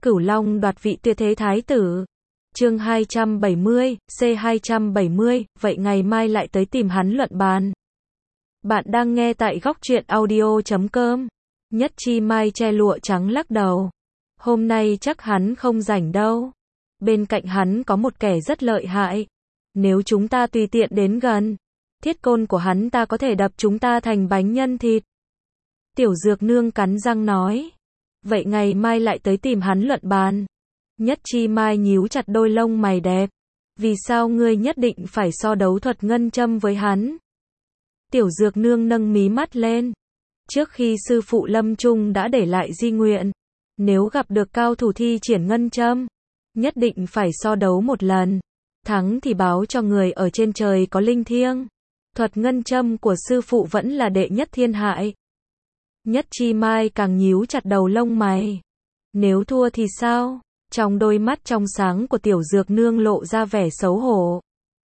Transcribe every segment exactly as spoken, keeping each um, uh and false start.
Cửu Long đoạt vị tuyệt thế thái tử. Chương hai trăm bảy mươi, C hai trăm bảy mươi, vậy ngày mai lại tới tìm hắn luận bàn. Bạn đang nghe tại góc truyện audio chấm com. Nhất Chi Mai che lụa trắng lắc đầu. Hôm nay chắc hắn không rảnh đâu. Bên cạnh hắn có một kẻ rất lợi hại. Nếu chúng ta tùy tiện đến gần, thiết côn của hắn ta có thể đập chúng ta thành bánh nhân thịt. Tiểu Dược Nương cắn răng nói. Vậy ngày mai lại tới tìm hắn luận bàn. Nhất Chi Mai nhíu chặt đôi lông mày đẹp. Vì sao ngươi nhất định phải so đấu thuật ngân châm với hắn? Tiểu Dược Nương nâng mí mắt lên. Trước khi sư phụ lâm chung đã để lại di nguyện. Nếu gặp được cao thủ thi triển ngân châm, nhất định phải so đấu một lần. Thắng thì báo cho người ở trên trời có linh thiêng. Thuật ngân châm của sư phụ vẫn là đệ nhất thiên hạ. Nhất Chi Mai càng nhíu chặt đầu lông mày. Nếu thua thì sao? Trong đôi mắt trong sáng của Tiểu Dược Nương lộ ra vẻ xấu hổ.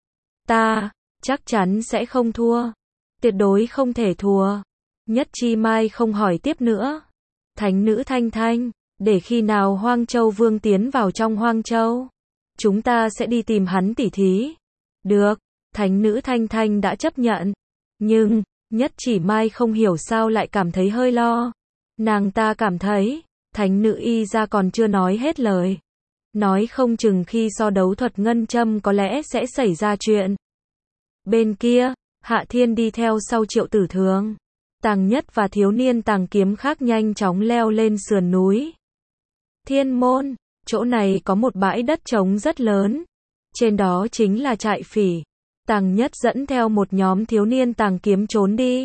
Ta, chắc chắn sẽ không thua. Tuyệt đối không thể thua. Nhất Chi Mai không hỏi tiếp nữa. Thánh nữ Thanh Thanh, để khi nào Hoang Châu Vương tiến vào trong Hoang Châu, chúng ta sẽ đi tìm hắn tỉ thí. Được, thánh nữ Thanh Thanh đã chấp nhận. Nhưng, Nhất Chỉ Mai không hiểu sao lại cảm thấy hơi lo. Nàng ta cảm thấy, thánh nữ y ra còn chưa nói hết lời. Nói không chừng khi so đấu thuật ngân châm có lẽ sẽ xảy ra chuyện. Bên kia, Hạ Thiên đi theo sau Triệu Tử Thường. Tàng Nhất và thiếu niên Tàng Kiếm khác nhanh chóng leo lên sườn núi. Thiên môn, chỗ này có một bãi đất trống rất lớn. Trên đó chính là trại phỉ. Tàng Nhất dẫn theo một nhóm thiếu niên Tàng Kiếm trốn đi.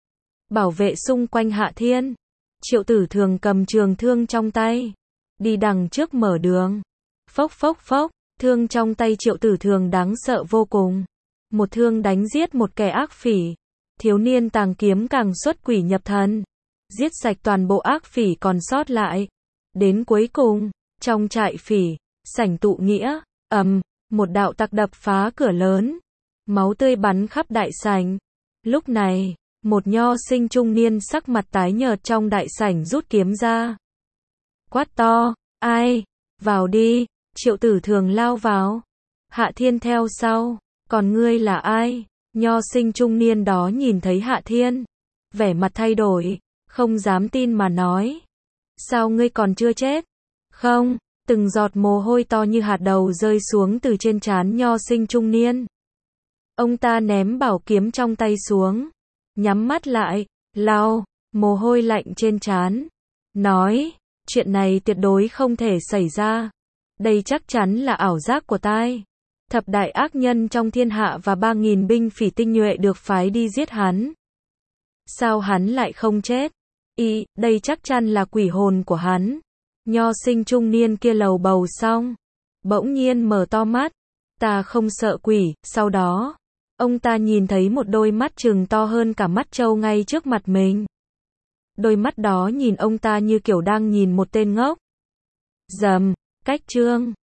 Bảo vệ xung quanh Hạ Thiên. Triệu Tử Thường cầm trường thương trong tay. Đi đằng trước mở đường. Phốc phốc phốc, thương trong tay Triệu Tử Thường đáng sợ vô cùng. Một thương đánh giết một kẻ ác phỉ. Thiếu niên Tàng Kiếm càng xuất quỷ nhập thần. Giết sạch toàn bộ ác phỉ còn sót lại. Đến cuối cùng, trong trại phỉ, sảnh tụ nghĩa, ầm, một đạo tặc đập phá cửa lớn. Máu tươi bắn khắp đại sảnh. Lúc này, một nho sinh trung niên sắc mặt tái nhợt trong đại sảnh rút kiếm ra. Quát to, ai? Vào đi. Triệu Tử Thường lao vào. Hạ Thiên theo sau. Còn ngươi là ai? Nho sinh trung niên đó nhìn thấy Hạ Thiên. Vẻ mặt thay đổi. Không dám tin mà nói. Sao ngươi còn chưa chết? Không. Từng giọt mồ hôi to như hạt đậu rơi xuống từ trên trán nho sinh trung niên. Ông ta ném bảo kiếm trong tay xuống. Nhắm mắt lại. Lau mồ hôi lạnh trên trán. Nói. Chuyện này tuyệt đối không thể xảy ra. Đây chắc chắn là ảo giác của tai. Thập đại ác nhân trong thiên hạ và ba nghìn binh phỉ tinh nhuệ được phái đi giết hắn. Sao hắn lại không chết? Y, đây chắc chắn là quỷ hồn của hắn. Nho sinh trung niên kia lầu bầu xong. Bỗng nhiên mở to mắt. Ta không sợ quỷ. Sau đó, ông ta nhìn thấy một đôi mắt trừng to hơn cả mắt trâu ngay trước mặt mình. Đôi mắt đó nhìn ông ta như kiểu đang nhìn một tên ngốc. Rầm, cách chương.